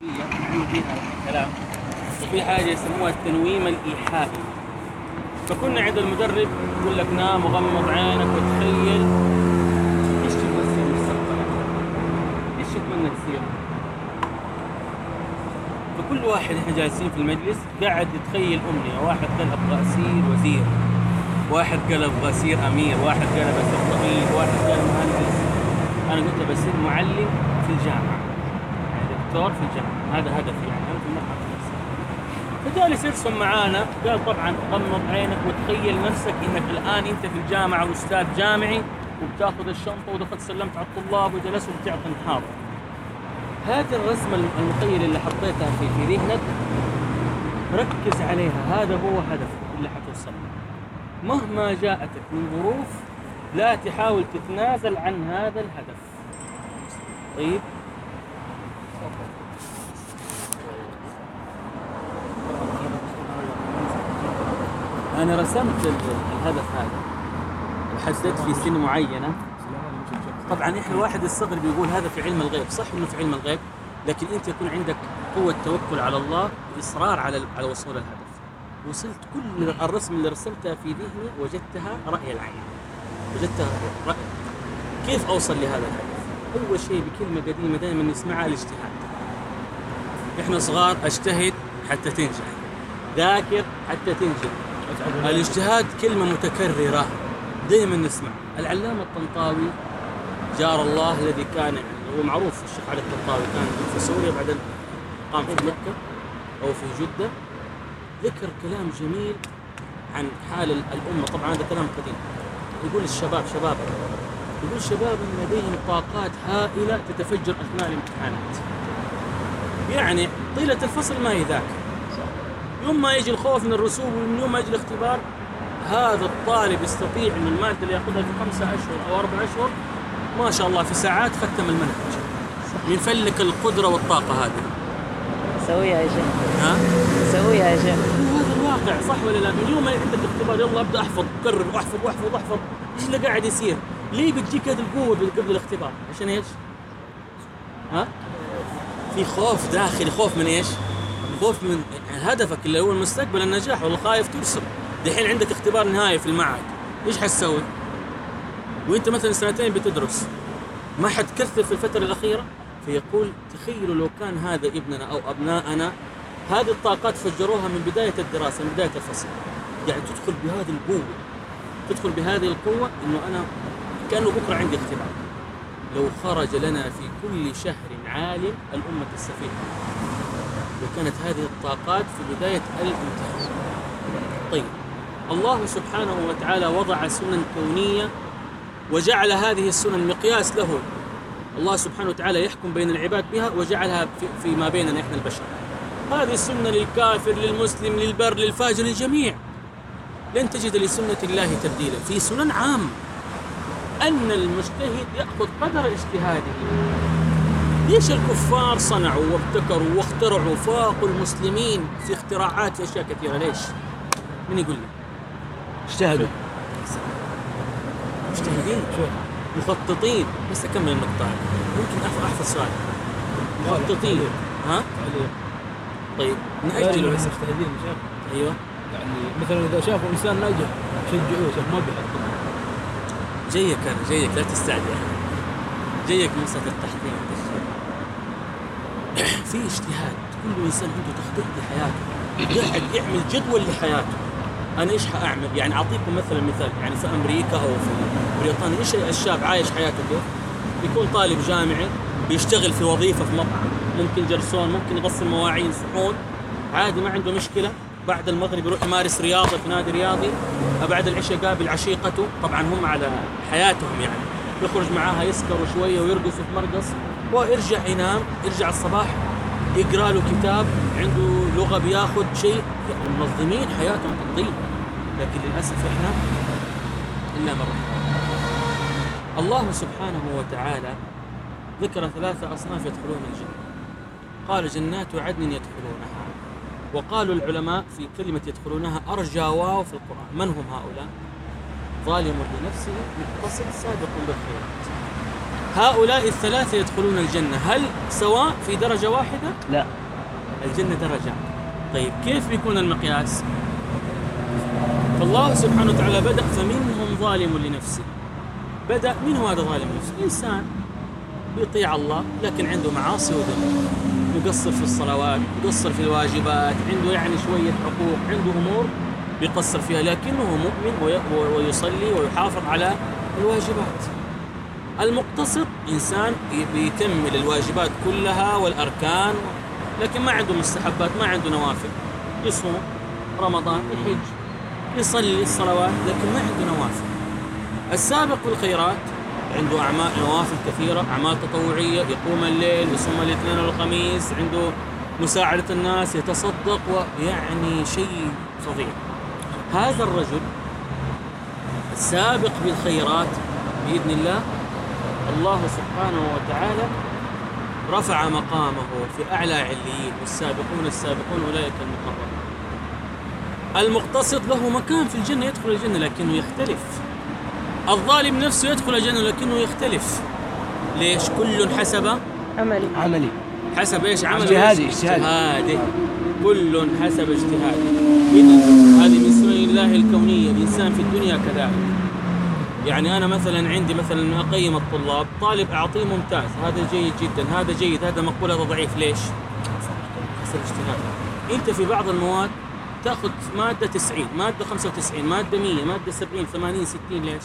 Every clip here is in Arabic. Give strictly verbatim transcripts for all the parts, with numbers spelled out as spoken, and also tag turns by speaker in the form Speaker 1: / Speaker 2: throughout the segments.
Speaker 1: يعني فيها كلام وفي حاجة يسموها التنويم الإيحائي. فكنا عند المدرب يقول لك نام وغمض عينك وتخيل ايش تبغى تصير مستقبلا، ايش تتمنى تصير. فكل واحد احنا جالسين في المجلس قاعد يتخيل أمنية. واحد قال أبغى أصير وزير، واحد قال أبغى أصير أمير، واحد قال أبغى أصير طبيب، واحد قال مهندس. أنا قلت بصير معلم في الجامعة، يعني دكتور في الجامعة، هذا هدفي يعني أنا في المرحلة النفسية. فجالس يرسم معانا قال طبعا غمض عينك وتخيل نفسك إنك الآن أنت في الجامعة وأستاذ جامعي وبتاخذ الشنطة ودخلت سلمت على الطلاب وجلست وبتعطي محاضرة. هذه الرسمة المخيلة اللي حطيتها في في ذهنك ركز عليها، هذا هو هدفك اللي حتوصل له. مهما جاءتك من ظروف لا تحاول تتنازل عن هذا الهدف. طيب أنا رسمت الهدف هذا وحددت في سن معينة. طبعا إحنا الواحد الصغر بيقول هذا في علم الغيب، صح إنه في علم الغيب، لكن أنت يكون عندك قوة توكل على الله وإصرار على على وصول الهدف. وصلت كل الرسم اللي رسمتها في ذهني وجدتها رأي العين، وجدتها رأي. كيف أوصل لهذا الهدف؟ أول شيء بكلمة قديمة دائما نسمعها، الاجتهاد. إحنا صغار أجتهد حتى تنجح، ذاكر حتى تنجح. الاجتهاد كلمة متكررة دائما نسمع. العلامة الطنطاوي جار الله الذي كان يعني هو معروف، الشيخ علي الطنطاوي كان في سوريا بعدين قام في مكة أو في جدة، ذكر كلام جميل عن حال الأمة. طبعا هذا كلام قديم. يقول الشباب شباب يقول شباب لديهم طاقات هائلة تتفجر أثناء الامتحانات. يعني طيلة الفصل ما يذاكر، يوم ما يجي الخوف من الرسوب ومن يوم ما يجي الاختبار هذا الطالب يستطيع أن المادة اللي يأخذها في خمسة أشهر أو أربع أشهر ما شاء الله في ساعات ختم المنهج. ينفلك القدرة والطاقة هذه.
Speaker 2: سويها يا شيخ.
Speaker 1: ها؟
Speaker 2: سويها يا شيخ.
Speaker 1: هذا الواقع صح ولا لا؟ من يوم ما عندك الاختبار يلا أبدأ أحفظ كرر وأحفظ وأحفظ وأحفظ. إيش اللي قاعد يصير؟ ليه بتجيك هذه القوة قبل الاختبار؟ عشان إيش؟ ها؟ في خوف داخلي، خوف من إيش؟ خوف من هدفك اللي هو المستقبل، النجاح، والله خايف ترسم. دحين عندك اختبار نهائي في المعهد، إيش حتسوي؟ وانت مثلا سنتين بتدرس ما حتكثر في الفترة الأخيرة. فيقول تخيلوا لو كان هذا ابننا أو أبناءنا هذه الطاقات فجروها من بداية الدراسة، من بداية الفصل، يعني تدخل بهذه القوة، تدخل بهذه القوة إنه أنا كأنه بكرة عندي اختبار. لو خرج لنا في كل شهر عالم الأمة تستفيد. لو كانت هذه الطاقات في بداية الامتحان. طيب الله سبحانه وتعالى وضع سنن كونية وجعل هذه السنن مقياس له. الله سبحانه وتعالى يحكم بين العباد بها وجعلها في فيما بيننا إحنا البشر. هذه السنة للكافر للمسلم للبر للفاجر للجميع. لن تجد لسنة الله تبديلا. في سنن عام أن المجتهد يأخذ قدر اجتهاده. ليش الكفار صنعوا وابتكروا واخترعوا فاقوا المسلمين في اختراعات في أشياء كثيرة؟ ليش؟ من يقول لي؟
Speaker 3: اجتهدوا،
Speaker 1: مجتهدين، مخططين. بس أكمل النقطة هذه، ممكن أحفظ سؤال. مخططين، ها؟ طيب نأجله بس.
Speaker 3: مجتهدين شيخ.
Speaker 1: أيوة.
Speaker 3: يعني مثلا إذا شافوا إنسان ناجح شجعوه، شوف ما بيحطوا.
Speaker 1: جيك أنا جيك، لا تستعجل. جيك من صوت التحضير. في اجتهاد، كل إنسان عنده تخطيط لحياته، قاعد يعمل جدول لحياته. أنا إيش حأعمل؟ يعني أعطيكم مثلا مثال، يعني في أمريكا أو في بريطانيا إيش الشاب عايش حياته كيف؟ بيكون طالب جامعي بيشتغل في وظيفة في مطعم، ممكن جرسون، ممكن يغسل مواعين، صحون، عادي ما عنده مشكلة. بعد المغرب يروح يمارس رياضة في نادي رياضي، بعد العشاء قابل عشيقته، طبعا هم على حياتهم يعني، يخرج معاها يسكروا شوية ويرقصوا في مرقص ويرجع ينام، يرجع الصباح يقرأ له كتاب، عنده لغة بياخد شيء، يعني منظمين حياتهم تنظيم. لكن للأسف إحنا إلا من رحم الله سبحانه وتعالى ذكر ثلاثة أصناف يدخلون الجنة. قال جنات عدن يدخلونها. وقالوا العلماء في كلمة يدخلونها أرجى واو في القرآن. من هم هؤلاء؟ ظالم لنفسه مقتصد سابق بالخيرات. هؤلاء الثلاثة يدخلون الجنة، هل سواء في درجة واحدة؟
Speaker 2: لا.
Speaker 1: الجنة درجة. طيب كيف بيكون المقياس؟ فالله سبحانه وتعالى بدأ فمنهم ظالم لنفسه. بدأ من هو هذا ظالم لنفسه؟ إنسان بيطيع الله لكن عنده معاصي وذنوب، مقصر في الصلوات، مقصر في الواجبات، عنده يعني شوية حقوق، عنده أمور بيقصر فيها، لكنه مؤمن ويصلي ويحافظ على الواجبات. المقتصد إنسان بيكمل الواجبات كلها والأركان، لكن ما عنده مستحبات، ما عنده نوافل، يصوم رمضان، يحج، يصلي الصلوات، لكن ما عنده نوافل. السابق بالخيرات عنده أعمال نوافل كثيرة، أعمال تطوعية، يقوم الليل، يصوم الاثنين والخميس، عنده مساعدة الناس، يتصدق، ويعني شيء فظيع. هذا الرجل السابق بالخيرات بإذن الله، الله سبحانه وتعالى رفع مقامه في أعلى عليين، والسابقون السابقون أولئك المقربون. المقتصد له مكان في الجنة، يدخل الجنة لكنه يختلف. الظالم نفسه يدخل الجنة لكنه يختلف. ليش؟ كل حسب
Speaker 2: عملي
Speaker 3: عملي
Speaker 1: حسب ايش؟ عمل
Speaker 3: اجتهادي
Speaker 1: اجتهادي. كل حسب اجتهاده. إذن هذه من سنن الله الكونية. الإنسان في الدنيا كذلك. يعني أنا مثلا عندي مثلا أقيم الطلاب، طالب أعطيه ممتاز، هذا جيد جدا، هذا جيد، هذا مقبول، هذا ضعيف. ليش؟ حسب اجتهادك. أنت في بعض المواد تأخذ مادة تسعين، مادة خمسة وتسعين، مادة مية، مادة سبعين، ثمانين، ستين. ليش؟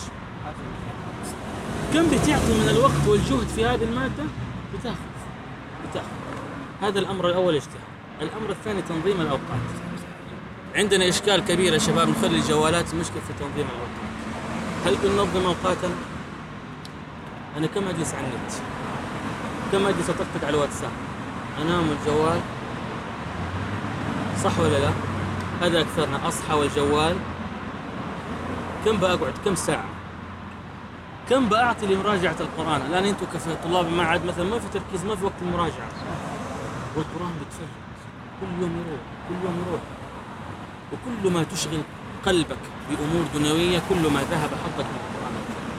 Speaker 1: كم بتعطي من الوقت والجهد في هذه المادة؟ بتاخذ بتاخذ هذا الأمر الأول اجتهاد. الأمر الثاني تنظيم الأوقات. عندنا إشكال كبير يا شباب، نخلي الجوالات مشكلة في تنظيم الأوقات. هل بننظم أوقاتنا؟ أنا كم أجلس على النت؟ كم أجلس أطقطق على الواتساب؟ أنام الجوال، صح ولا لا؟ هذا أكثرنا. أصحى والجوال. كم بأقعد؟ كم ساعة؟ كم بأعطي لمراجعة القرآن؟ الآن أنتم كطلاب المعهد مثلا ما في تركيز، ما في وقت المراجعة، والقرآن بيتفرج كل يوم يروح، كل يوم يروح. وكل ما تشغل قلبك بأمور دنيوية كل ما ذهب حظك من القرآن.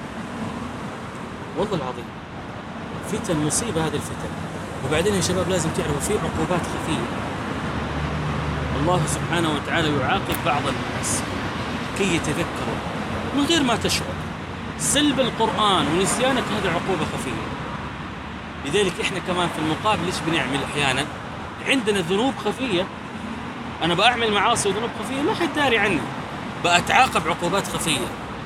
Speaker 1: والله العظيم فتن، مصيبة هذه الفتن. وبعدين يا شباب لازم تعرفوا في عقوبات خفية. الله سبحانه وتعالى يعاقب بعض الناس كي يتذكروا من غير ما تشعر. سلب القرآن ونسيانك هذه عقوبة خفية. لذلك إحنا كمان في المقابل إيش بنعمل أحيانا؟ عندنا ذنوب خفية. أنا بأعمل معاصي وذنوب خفية ما حد داري عني، بأتعاقب عقوبات خفية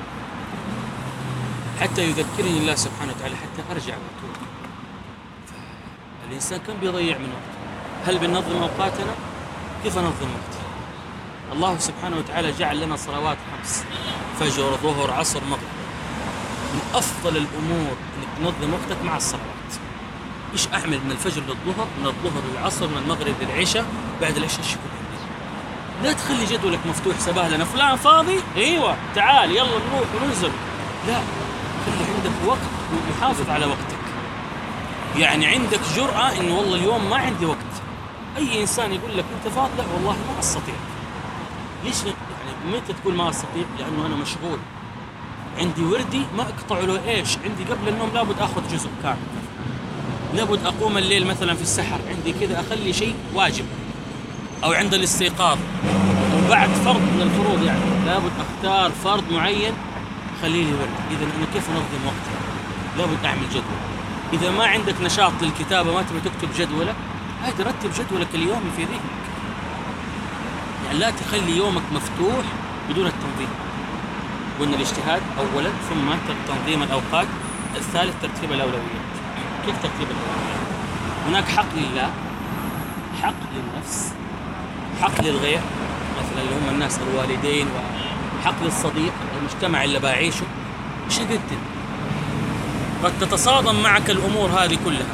Speaker 1: حتى يذكرني الله سبحانه وتعالى، حتى أرجع وأتوب. الإنسان كم بيضيع من وقته؟ هل بننظم أوقاتنا؟ كيف ننظم وقتي؟ الله سبحانه وتعالى جعل لنا صلوات خمس: فجر، ظهر، عصر، مغرب. من أفضل الأمور أنك تنظم وقتك مع الصلوات. إيش أعمل من الفجر للظهر، من الظهر للعصر، من المغرب للعشاء، بعد العشاء إيش يكون عندي؟ لا تخلي جدولك مفتوح صباح لنا فلان فاضي، أيوة تعال يلا نروح وننزل. لا، خلي عندك وقت وحافظ على وقتك. يعني عندك جرأة إنه والله اليوم ما عندي وقت. أي إنسان يقول لك أنت فاضي، لا والله ما أستطيع. ليش يعني متى تقول ما أستطيع؟ لأنه أنا مشغول، عندي وردي ما أقطع له. إيش عندي؟ قبل النوم لابد أخذ جزء كامل، لابد أقوم الليل مثلا في السحر، عندي كذا أخلي شيء واجب، أو عند الاستيقاظ، وبعد فرض من الفروض يعني لابد أختار فرض معين خليه لي ورد. إذا أنا كيف أنظم وقتي؟ لابد أعمل جدول. إذا ما عندك نشاط للكتابة، ما تبي تكتب جدولك، هاي رتب جدولك اليومي في ذهنك. يعني لا تخلي يومك مفتوح بدون التنظيم. قلنا الاجتهاد أولا، ثم تنظيم الأوقات، الثالث ترتيب الأولويات. كيف ترتيب الأولويات؟ هناك حق لله، حق للنفس، حق للغير مثلا اللي هم الناس الوالدين، وحق للصديق، المجتمع اللي بعيشه. ايش قدم؟ قد تتصادم معك الأمور هذه كلها.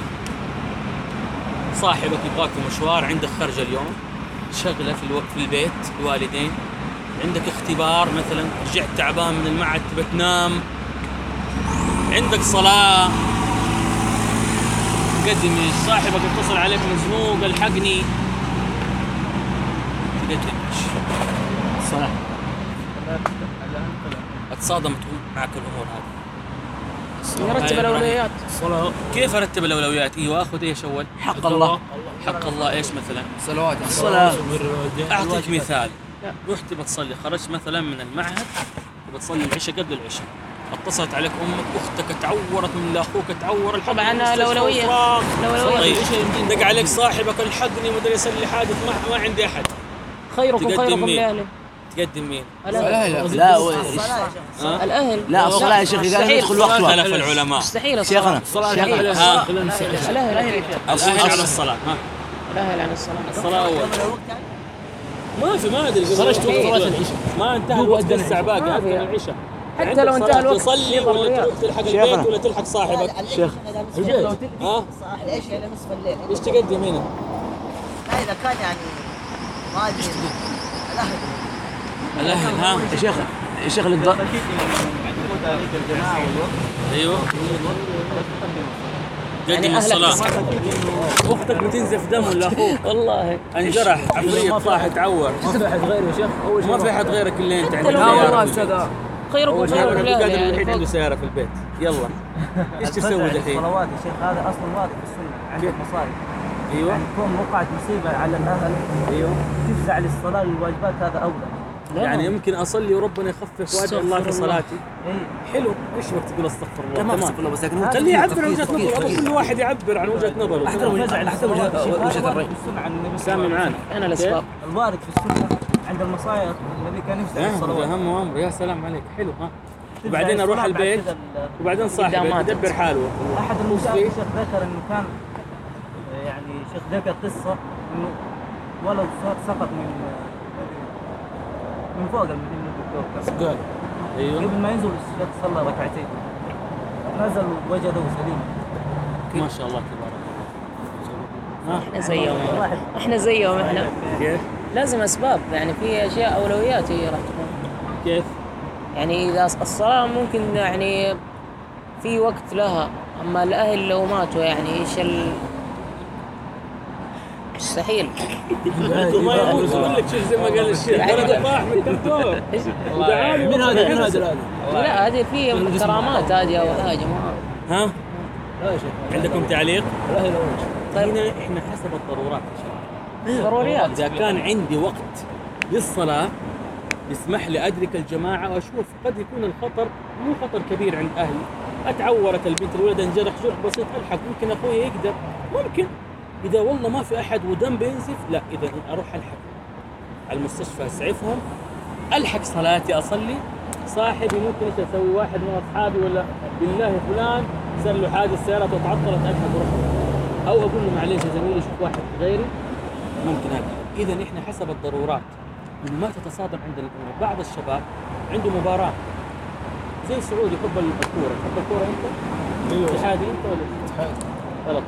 Speaker 1: صاحبك يبغاك مشوار، عندك خرج اليوم، شغلة في الوقت في البيت، الوالدين، عندك اختبار مثلا، رجعت تعبان من المعهد تبى تنام، عندك صلاة، قدم صاحبك اتصل عليك مزنوق الحقني، تقدم الصلاة. اتصادمت معك الأمور هذه.
Speaker 2: يرتب الأولويات.
Speaker 3: الصلاة
Speaker 1: كيف ارتب الاولويات؟ ايوه اخذ ايش اول؟
Speaker 4: حق الله.
Speaker 1: حق الله ايش مثلا؟
Speaker 4: صلوات
Speaker 3: الصلاة
Speaker 1: اعطيك مثال. رحت بتصلي، خرجت مثلا من المعهد بتصلي العشاء قبل العشاء، اتصلت عليك امك، اختك تعورت من اخوك تعور، الحق
Speaker 2: طبعاً
Speaker 1: المستشفى
Speaker 2: الأولوية.
Speaker 1: وفراغ.
Speaker 2: الأولوية.
Speaker 1: طيب دق عليك صاحبك الحقني مدري يصلي حادث، ما, ما عندي احد،
Speaker 2: خيركم
Speaker 1: تقدم
Speaker 2: خيركم
Speaker 1: مين؟
Speaker 2: لأهله.
Speaker 1: تقدم مين؟
Speaker 2: الأهل.
Speaker 4: لا
Speaker 1: ها؟
Speaker 2: الأهل.
Speaker 4: لا الصلاة يا شيخ إذا
Speaker 2: مستحيل.
Speaker 4: يدخل وقت وقت
Speaker 1: خلف العلماء.
Speaker 2: مستحيل
Speaker 4: شيخنا
Speaker 2: الصلاة.
Speaker 3: الصلاة
Speaker 2: مستحيل.
Speaker 1: ها.
Speaker 2: الأهل.
Speaker 1: الاهل على الصلاه. ها
Speaker 2: الأهل عن الصلاة.
Speaker 1: الصلاه اول. ما في ما ادري
Speaker 3: خرجت وقت صلاة العشاء.
Speaker 1: ما انتهى الوقت لسه باقي
Speaker 2: ما
Speaker 1: اكثر
Speaker 2: في.
Speaker 1: من العشاء.
Speaker 2: حتى لو انتهى الوقت
Speaker 1: تصلي
Speaker 2: في
Speaker 1: ولا
Speaker 2: ضروريات.
Speaker 1: تروح تلحق
Speaker 4: شيخنا.
Speaker 1: البيت ولا تلحق صاحبك؟
Speaker 4: شيخ
Speaker 3: حجاج.
Speaker 1: ها
Speaker 5: العشاء الى نصف الليل.
Speaker 1: ايش تقدم هنا؟
Speaker 5: لا اذا كان يعني ما ادري الاهل
Speaker 1: الاهل. ها
Speaker 4: يا شيخ يا شيخ للض...
Speaker 1: ايوه
Speaker 2: يعني
Speaker 1: قدم
Speaker 2: أهلك
Speaker 1: الصلاه. اختك بتنزف دم ولا اخوك
Speaker 2: والله.
Speaker 1: انجرح عفريت طاح تعور،
Speaker 3: ما في أحد غيره يا شيخ. أول شيء
Speaker 1: ما في احد غيرك الا انت عندك
Speaker 2: لو
Speaker 1: سيارة
Speaker 2: والله
Speaker 1: في البيت.
Speaker 2: خيركم خيركم
Speaker 1: القادر
Speaker 2: لأهله
Speaker 1: الوحيد
Speaker 2: يعني.
Speaker 1: عنده سياره في البيت. يلا ايش تسوي دحين؟
Speaker 6: الصلوات يا شيخ هذا اصلا واضح في السنه عندك مصائب،
Speaker 1: ايوه
Speaker 6: يعني تكون وقعت مصيبه على الاهل
Speaker 1: ايوه
Speaker 6: تفزع للصلاه للواجبات هذا اولى.
Speaker 2: لا.
Speaker 1: يعني يمكن اصلي وربنا يخفف وادعو الله في
Speaker 2: استغفر الله.
Speaker 1: صلاتي.
Speaker 6: اي
Speaker 1: حلو، ايش بك تقول استغفر الله؟
Speaker 4: ما
Speaker 1: تمام.
Speaker 4: أستغفر الله بس لكن هو
Speaker 1: خليه يعبر عن
Speaker 4: تفكير-
Speaker 1: وجهه
Speaker 4: تفكير-
Speaker 1: نظره،
Speaker 4: تفكير.
Speaker 1: كل واحد يعبر عن وجهه نظره.
Speaker 4: حتى لو حتى وجه حتى وجه وجهة الرأي.
Speaker 6: السنه عن النبي
Speaker 1: سامي معانا
Speaker 2: أنا الأسباب.
Speaker 6: الوارد في السنه عند المصايب النبي كان يفزع
Speaker 1: هذا
Speaker 6: للصلوات.
Speaker 1: هم وامر. يا سلام عليك، حلو. ها
Speaker 6: تفزع
Speaker 1: وبعدين اروح
Speaker 6: للصلاة بعد
Speaker 1: البيت
Speaker 6: كذا ال-
Speaker 1: وبعدين صاحبي
Speaker 2: قدامات.
Speaker 1: يدبر حاله.
Speaker 6: احد المشايخ يا شيخ ذكر انه كان يعني شيخ ذكر قصه انه ولد سقط من من فوق من الدكتور
Speaker 3: قال
Speaker 1: ايوه
Speaker 6: قبل ما ينزل الشيخ صلى ركعتين نزل وجده سليم.
Speaker 1: ما شاء الله تبارك الله. ها
Speaker 2: احنا زيهم احنا زيهم احنا
Speaker 1: كيف
Speaker 2: لازم اسباب، يعني في اشياء اولويات هي راح تكون،
Speaker 1: كيف
Speaker 2: يعني اذا الصلاه ممكن يعني في وقت لها، اما الاهل لو ماتوا يعني ايش ال مستحيل.
Speaker 1: انتم ما يموت يقول لك شيخ زي ما قال الشيخ ولده طاح من كرتون. ودعاني
Speaker 3: من هذا من هذا الآن؟
Speaker 2: لا هذه في كرامات هذه او حاجه ما
Speaker 1: ها
Speaker 3: لا يا شيخ.
Speaker 1: عندكم تعليق؟
Speaker 3: لا هي الأول.
Speaker 2: طيب.
Speaker 1: هنا احنا حسب الضرورات يا شباب.
Speaker 2: ضروريات.
Speaker 1: اذا كان عندي وقت للصلاه يسمح لي ادرك الجماعه واشوف، قد يكون الخطر مو خطر كبير عند اهلي، اتعورت البنت الولد انجرح جرح بسيط الحق، ممكن اخوي يقدر، ممكن اذا والله ما في احد ودم بينزف، لا اذا اروح الحق على المستشفى اسعفهم، الحق صلاتي اصلي. صاحبي ممكن ايش اسوي، واحد من اصحابي ولا بالله فلان صار له حادث سيارته وتعطلت الحق روح، او اقول له معلش يا زميلي شوف واحد غيري ممكن هذا. اذا احنا حسب الضرورات من ما تتصادم عند الامور. بعض الشباب عنده مباراه زي السعودي يحب الكوره، تحب الكوره انت؟
Speaker 3: ايوه
Speaker 1: اتحادي انت ولا
Speaker 3: اتحاد.
Speaker 1: غلط.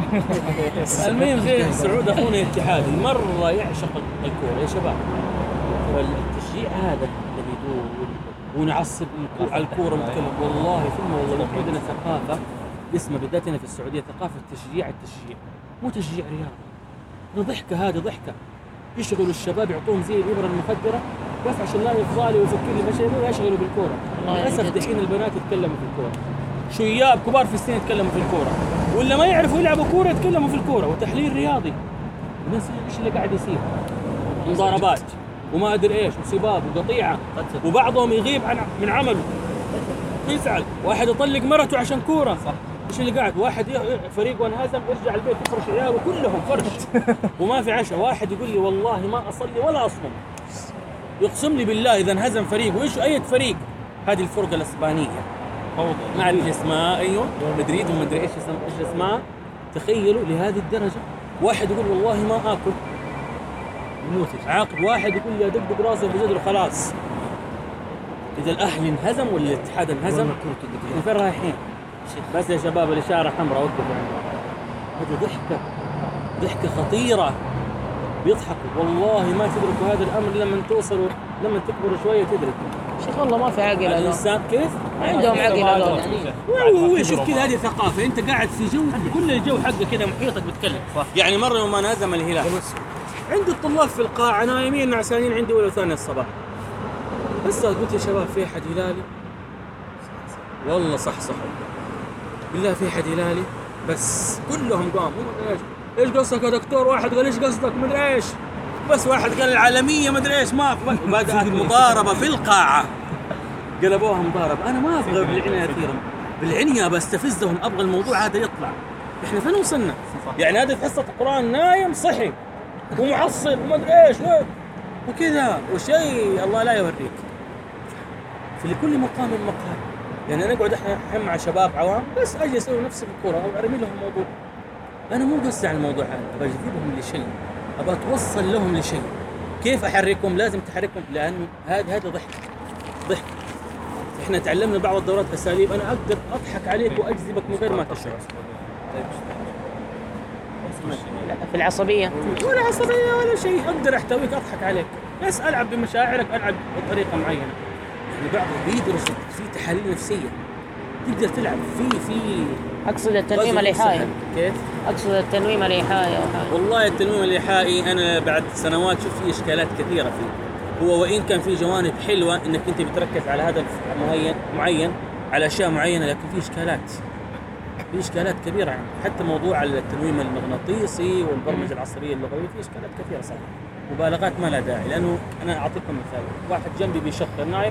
Speaker 1: المهم زي السعود اخونا اتحادي مره يعشق الكوره يا شباب، والتشجيع هذا اللي يدور ونعصب الكو- على الكوره ونتكلم، والله ثم والله عندنا ثقافه اسمها بالذات هنا في السعوديه ثقافه تشجيع التشجيع، مو تشجيع رياضي. ضحكه هذه ضحكه، يشغلوا الشباب يعطوهم زي الابره المخدره بس عشان لا يفضلوا ويفكر لي مشي يشغلوا بالكوره.
Speaker 2: والله
Speaker 1: للاسف
Speaker 2: جد.
Speaker 1: دحين البنات يتكلموا في الكوره، شياب كبار في السن يتكلموا في الكوره، ولا ما يعرفوا يلعبوا كوره يتكلموا في الكوره، وتحليل رياضي. الناس ايش اللي قاعد يصير؟ مضاربات وما ادري ايش وسباب وقطيعه، وبعضهم يغيب عن من عمله يزعل، واحد يطلق مرته عشان كوره. صح. ايش اللي قاعد؟ واحد ي- فريق وانهزم يرجع البيت يفرش عياله كلهم فرش وما في عشاء. واحد يقول لي والله ما اصلي ولا اصوم، يقسم لي بالله اذا انهزم فريق. وايش اي فريق؟ هذه الفرقه الاسبانيه ما اعرف اسمها، ايوه مدريد وما ادري ايش اسم ايش اسمها. تخيلوا لهذه الدرجه، واحد يقول والله ما اكل يموت عاقب، واحد يقول لي ادق راسه بجدر خلاص. اذا الاهلي انهزم ولا الاتحاد انهزم من فين رايحين؟ بس يا شباب الاشاره حمراء وقفوا عندنا. هذه ضحكه ضحكه خطيره، بيضحكوا والله ما تدركوا هذا الامر لما توصلوا لما تكبروا شويه تدركوا.
Speaker 2: شيخ والله ما في عقل هذول.
Speaker 1: الانسان كيف؟
Speaker 2: ما عندهم عقل هذول.
Speaker 1: هو شوف كذا هذه ثقافه، انت قاعد في جو كل الجو حقه كذا محيطك بتكلم. يعني مره يوم انا انهزم الهلال عندي الطلاب في القاعه نايمين نعسانين عندي ولا ثاني الصباح، بس قلت يا شباب في احد هلالي والله صح صح بالله في حد هلالي بس كلهم قاموا مدري ايش ايش قصدك يا دكتور واحد قال ايش قصدك مدري ايش بس واحد قال العالميه مدري ايش ما بدأت مضاربه في القاعه قلبوها مضاربه انا ما ابغى بالعنيه كثيرا بالعنيه بستفزهم ابغى الموضوع هذا يطلع احنا فين وصلنا يعني هذه في حصه القران نايم صحي ومعصب ومدري ايش وكذا وشيء الله لا يوريك في لكل مقام مقال يعني انا اقعد احنا مع شباب عوام بس اجي اسوي نفس الكره او ارمي لهم موضوع انا مو قصدي على الموضوع هذا ابغى اجذبهم لشيء ابغى اتوصل لهم لشيء كيف احركهم لازم تحركهم لانه هذا هذا ضحك ضحك احنا تعلمنا بعض الدورات اساليب انا اقدر اضحك عليك واجذبك من غير ما تشعر
Speaker 2: في العصبيه
Speaker 1: ولا عصبيه ولا شيء اقدر احتويك اضحك عليك بس العب بمشاعرك العب بطريقه معينه يعني بعض بيدرس في تحاليل نفسيه تقدر تلعب في في
Speaker 2: اقصد التنويم الايحائي
Speaker 1: كيف
Speaker 2: اقصد التنويم الايحائي
Speaker 1: والله التنويم الايحائي انا بعد سنوات شفت فيه اشكالات كثيره فيه هو وان كان في جوانب حلوه انك انت بتركز على هدف معين معين على اشياء معينه لكن في اشكالات في اشكالات كبيره يعني حتى موضوع التنويم المغناطيسي والبرمجه العصبيه اللغويه في اشكالات كثيره صح مبالغات ما لها داعي لانه انا اعطيكم مثال واحد جنبي بيشخر نايم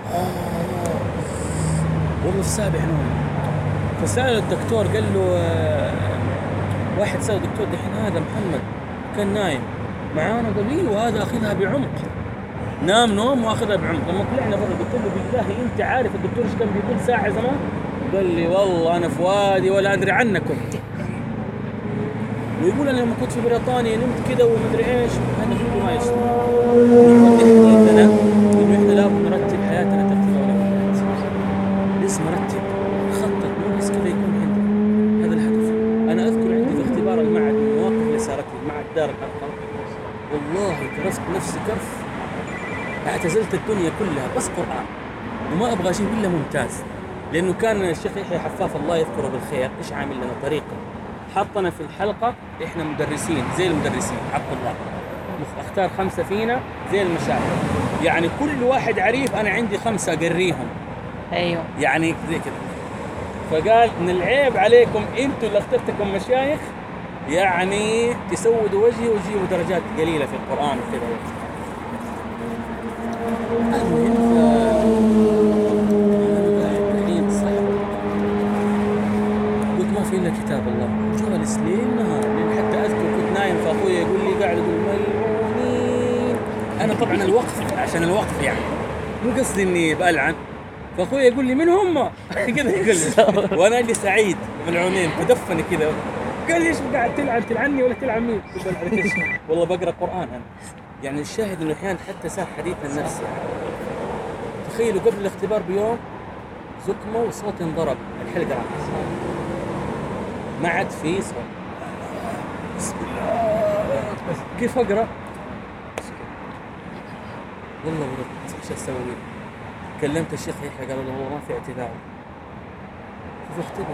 Speaker 1: والله في سابع نوم فسأل الدكتور قال له آه واحد سأل الدكتور دحين هذا محمد كان نايم معانا قال لي وهذا أخذها بعمق نام نوم وأخذها بعمق لما طلعنا برا قلت له بالله أنت عارف الدكتور إيش كان بيقول ساعة زمان قال لي والله أنا في وادي ولا أدري عنكم ويقول أنا لما كنت في بريطانيا نمت كده ومدري إيش هذا كله ما يشتغل عندنا إنه إحنا لابد نرتب حياتنا ترتيب أولويات لازم نرتب خطط مو بس كذا يكون عندك هذا الهدف أنا أذكر عندي في اختبار المعهد من المواقف اللي صارت لي معهد دار الأرقام والله كرفت نفسي كرف اعتزلت الدنيا كلها بس قرآن وما أبغى شيء إلا ممتاز لأنه كان الشيخ يحيى حفاف الله يذكره بالخير إيش عامل لنا طريقة حطنا في الحلقة إحنا مدرسين زي المدرسين حق الله اختار خمسة فينا زي المشايخ يعني كل واحد عريف أنا عندي خمسة أقريهم
Speaker 2: ايوه
Speaker 1: يعني زي كده فقال إن العيب عليكم أنتوا اللي اخترتكم مشايخ يعني تسودوا وجهي وتجيبوا درجات قليلة في القرآن وكذا قلت ما في إلا كتاب الله جالس ليل نهار لين حتى أذكر كنت نايم فأخويا يقول لي قاعد يقول ملعونين أنا طبعا الوقف عشان الوقف يعني مو قصدي إني بألعن فأخويا يقول لي من هم كذا يقول لي وأنا أجي سعيد ملعونين فدفني كذا قال لي ايش قاعد تلعن تلعني ولا تلعن مين؟ والله بقرا قرآن انا يعني الشاهد انه احيانا حتى صار حديثنا النفسي تخيلوا قبل الاختبار بيوم زكمه وصوت انضرب الحلقه راحت ما عاد في صوت بسم الله كيف اقرا؟ والله ورد ايش اسوي؟ كلمت الشيخ يحيى قال له هو ما في اعتذار كيف اختبر؟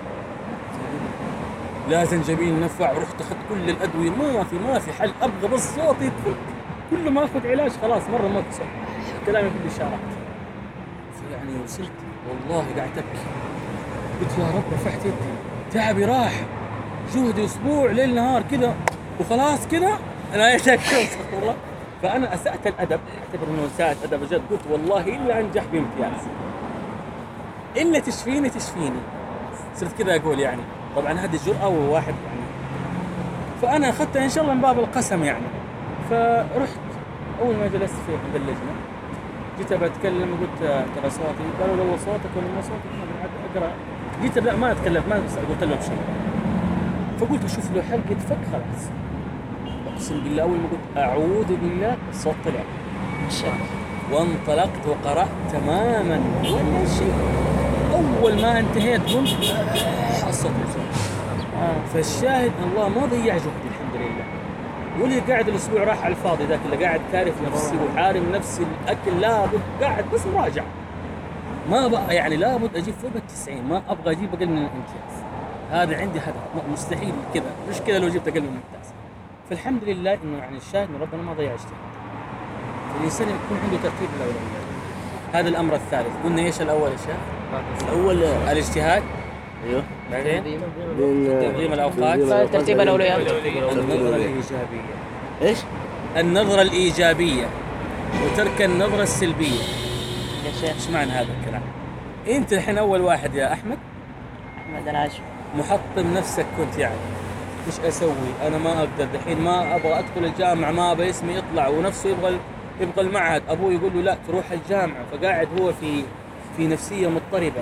Speaker 1: لا زنجبيل نفع ورحت اخذت كل الادويه ما في ما في حل ابغى بس صوتي يتفك كل ما اخذ علاج خلاص مره ما في صوت كلامي كله اشارات يعني وصلت والله قاعد ابكي قلت يا رب رفعت يدي تعبي راح جهدي اسبوع ليل نهار كذا وخلاص كذا انا اشك والله فانا اسات الادب اعتبر انه اساءة ادب جد قلت والله الا انجح بامتياز الا تشفيني تشفيني صرت كذا اقول يعني طبعا هذه الجرأة وواحد يعني فأنا أخذتها إن شاء الله من باب القسم يعني فرحت أول ما جلست في عند اللجنة جيت بتكلم وقلت ترى صوتي قالوا لو صوتك ولا ما صوتك ما أقرأ جيت لا ما أتكلم ما قلت لهم شيء فقلت أشوف له حلقة يتفك خلاص أقسم بالله أول ما قلت أعوذ بالله الصوت طلع وانطلقت وقرأت تماما ولا شيء أول ما انتهيت قلت حصلت آه. فالشاهد الله ما ضيع جهدي الحمد لله واللي قاعد الأسبوع راح على الفاضي ذاك اللي قاعد كارف نفسي وحارم نفسي الأكل لابد قاعد بس مراجع ما بقى يعني لابد أجيب فوق التسعين ما أبغى أجيب أقل من الامتياز هذا عندي هدف مستحيل كذا مش كذا لو جبت أقل من الامتياز فالحمد لله إنه يعني الشاهد إنه ربنا ما ضيع اجتهاد الإنسان يكون عنده ترتيب الأولويات هذا الأمر الثالث قلنا إيش الأول يا شيخ؟ الأول الاجتهاد ايوه بعدين
Speaker 4: بين
Speaker 1: تنظيم الاوقات
Speaker 2: ترتيب الاولويات.
Speaker 1: النظرة الإيجابية. إيش؟ النظرة الإيجابية وترك النظرة السلبية.
Speaker 2: يا شيخ
Speaker 1: إيش معنى هذا الكلام؟ أنت الحين أول واحد يا أحمد
Speaker 2: أحمد العاشر
Speaker 1: محطم نفسك كنت يعني إيش أسوي؟ أنا ما أقدر الحين ما أبغى أدخل الجامعة ما أبغى اسمي يطلع ونفسه يبغى يبغى المعهد أبوه يقول له لا تروح الجامعة فقاعد هو في في نفسية مضطربة.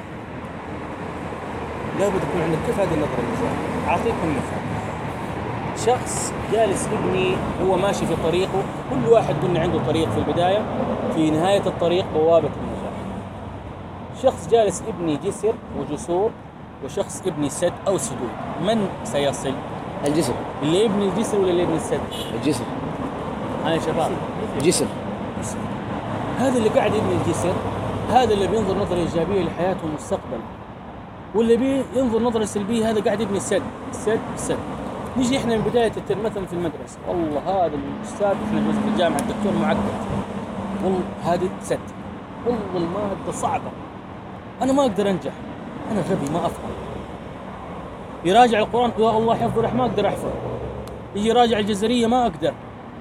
Speaker 1: لابد يكون عندك كيف هذه النظرة الإيجابية؟ أعطيكم مثال. شخص جالس يبني هو ماشي في طريقه كل واحد قلنا عنده طريق في البداية في نهاية الطريق بوابة النجاح. شخص جالس يبني جسر وجسور وشخص يبني سد أو سدود من سيصل؟
Speaker 4: الجسر.
Speaker 1: اللي يبني الجسر ولا اللي يبني السد؟
Speaker 4: الجسر.
Speaker 1: ها يا شباب
Speaker 4: جسر.
Speaker 1: هذا اللي قاعد يبني الجسر هذا اللي بينظر نظرة إيجابية لحياته والمستقبل واللي بينظر نظرة سلبية هذا قاعد يبني السد السد السد. نيجي احنا من بداية الترم مثلا في المدرسة والله هذا الأستاذ احنا في الجامعة الدكتور معقد والله هذه سد والله المادة صعبة أنا ما أقدر أنجح أنا غبي ما أفهم. يراجع القرآن يا الله حفظ ما أقدر أحفظ. يجي يراجع الجزرية ما أقدر.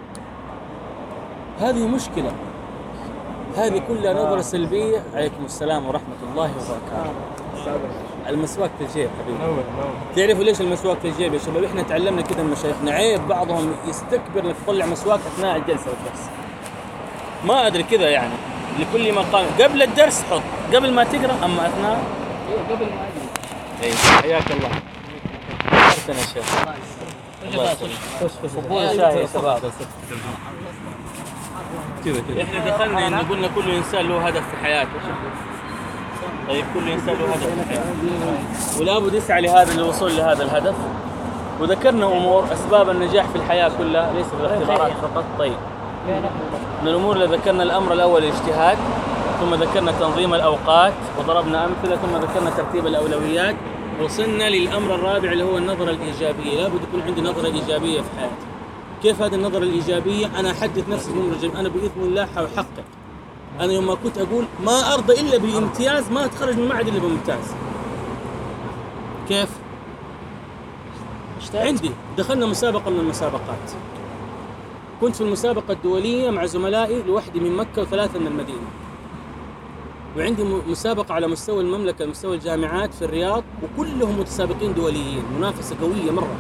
Speaker 1: هذه مشكلة. هذه كلها نظرة سلبية. عليكم السلام ورحمة الله وبركاته. المسواك في الجيب حبيبي. تعرفوا ليش المسواك في الجيب يا شباب؟ احنا تعلمنا كده من مشايخنا عيب بعضهم يستكبر انك تطلع مسواك اثناء الجلسة والدرس. ما ادري كذا يعني لكل مقام قبل الدرس حط قبل ما تقرا اما اثناء
Speaker 2: قبل ما أجي.
Speaker 1: اي حياك الله. احسن يا شيخ. الله يسلمك. شاي يا شباب. كذا كذا احنا دخلنا ان قلنا كل انسان له هدف في حياته. طيب كل انسان له هدف في حياته ولا بد يسعى لهذا للوصول لهذا الهدف. وذكرنا امور اسباب النجاح في الحياه كلها ليس بالاختبارات فقط. طيب من الامور اللي ذكرنا الامر الاول الاجتهاد ثم ذكرنا تنظيم الاوقات وضربنا امثله ثم ذكرنا ترتيب الاولويات. وصلنا للامر الرابع اللي هو النظره الايجابيه. لابد يكون عندي نظره ايجابيه في حياتي. كيف هذه النظره الايجابيه؟ انا احدث نفسي بمرجع انا باذن الله حاحقق. انا يوم ما كنت اقول ما ارضى الا بالامتياز ما اتخرج من المعهد الا بممتاز. كيف؟ عندي دخلنا مسابقه من المسابقات. كنت في المسابقه الدوليه مع زملائي لوحدي من مكه وثلاثه من المدينه. وعندي مسابقه على مستوى المملكه مستوى الجامعات في الرياض وكلهم متسابقين دوليين منافسه قويه مره.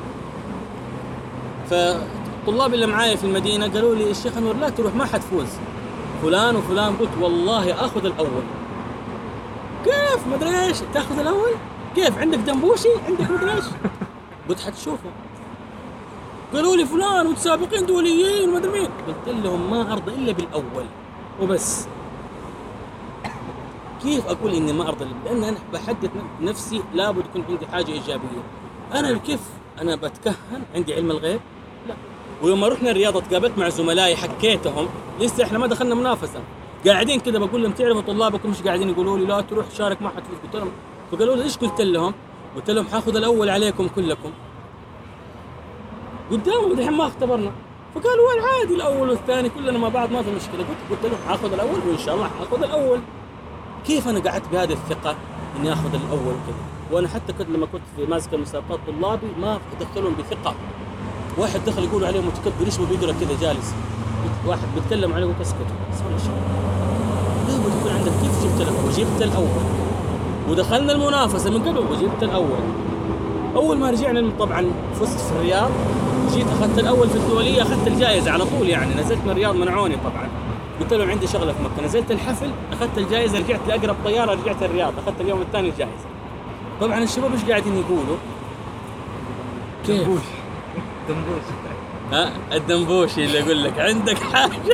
Speaker 1: فالطلاب اللي معايا في المدينه قالوا لي الشيخ انور لا تروح ما حتفوز فلان وفلان. قلت والله اخذ الاول. كيف ما ادري ايش تاخذ الاول؟ كيف عندك دنبوشي عندك ما ادري ايش؟ قلت حتشوفه. قالوا لي فلان متسابقين دوليين وما ادري مين. قلت لهم ما ارضى الا بالاول وبس. كيف اقول اني ما ارضى؟ لان انا بحدث نفسي لابد يكون عندي حاجه ايجابيه. انا كيف انا بتكهن عندي علم الغيب؟ لا. ويوم رحنا الرياضه تقابلت مع زملائي حكيتهم لسه احنا ما دخلنا منافسه قاعدين كذا بقول لهم تعرفوا طلابكم مش قاعدين يقولوا لي لا تروح شارك ما حتفوز. قلت لهم فقالوا لي ايش قلت لهم؟ قلت لهم حاخذ الاول عليكم كلكم قدامهم الحين ما اختبرنا. فقالوا وين عادي الاول والثاني كلنا مع بعض ما في مشكله. قلت قلت لهم حاخذ الاول وان شاء الله حاخذ الاول. كيف انا قعدت بهذه الثقه اني اخذ الاول كذا؟ وانا حتى كنت لما كنت في ماسك المسابقات طلابي ما ادخلهم بثقه. واحد دخل يقول عليه متكبر ايش بيقرا كذا جالس. واحد بيتكلم عليه وتسكت. سوي شيء. لابد يكون عندك كيف جبت الاول وجبت الاول. ودخلنا المنافسه من قبل وجبت الاول. اول ما رجعنا طبعا فزت في الرياض جيت اخذت الاول في الدوليه اخذت الجائزه على طول يعني نزلت من الرياض منعوني طبعا. قلت لهم عندي شغله في مكه. نزلت الحفل اخذت الجائزه رجعت لاقرب طياره رجعت الرياض اخذت اليوم الثاني الجائزه. طبعا الشباب ايش قاعدين يقولوا؟ كيف؟
Speaker 6: دنبوش.
Speaker 1: ها الدنبوشي اللي يقول لك عندك حاجه.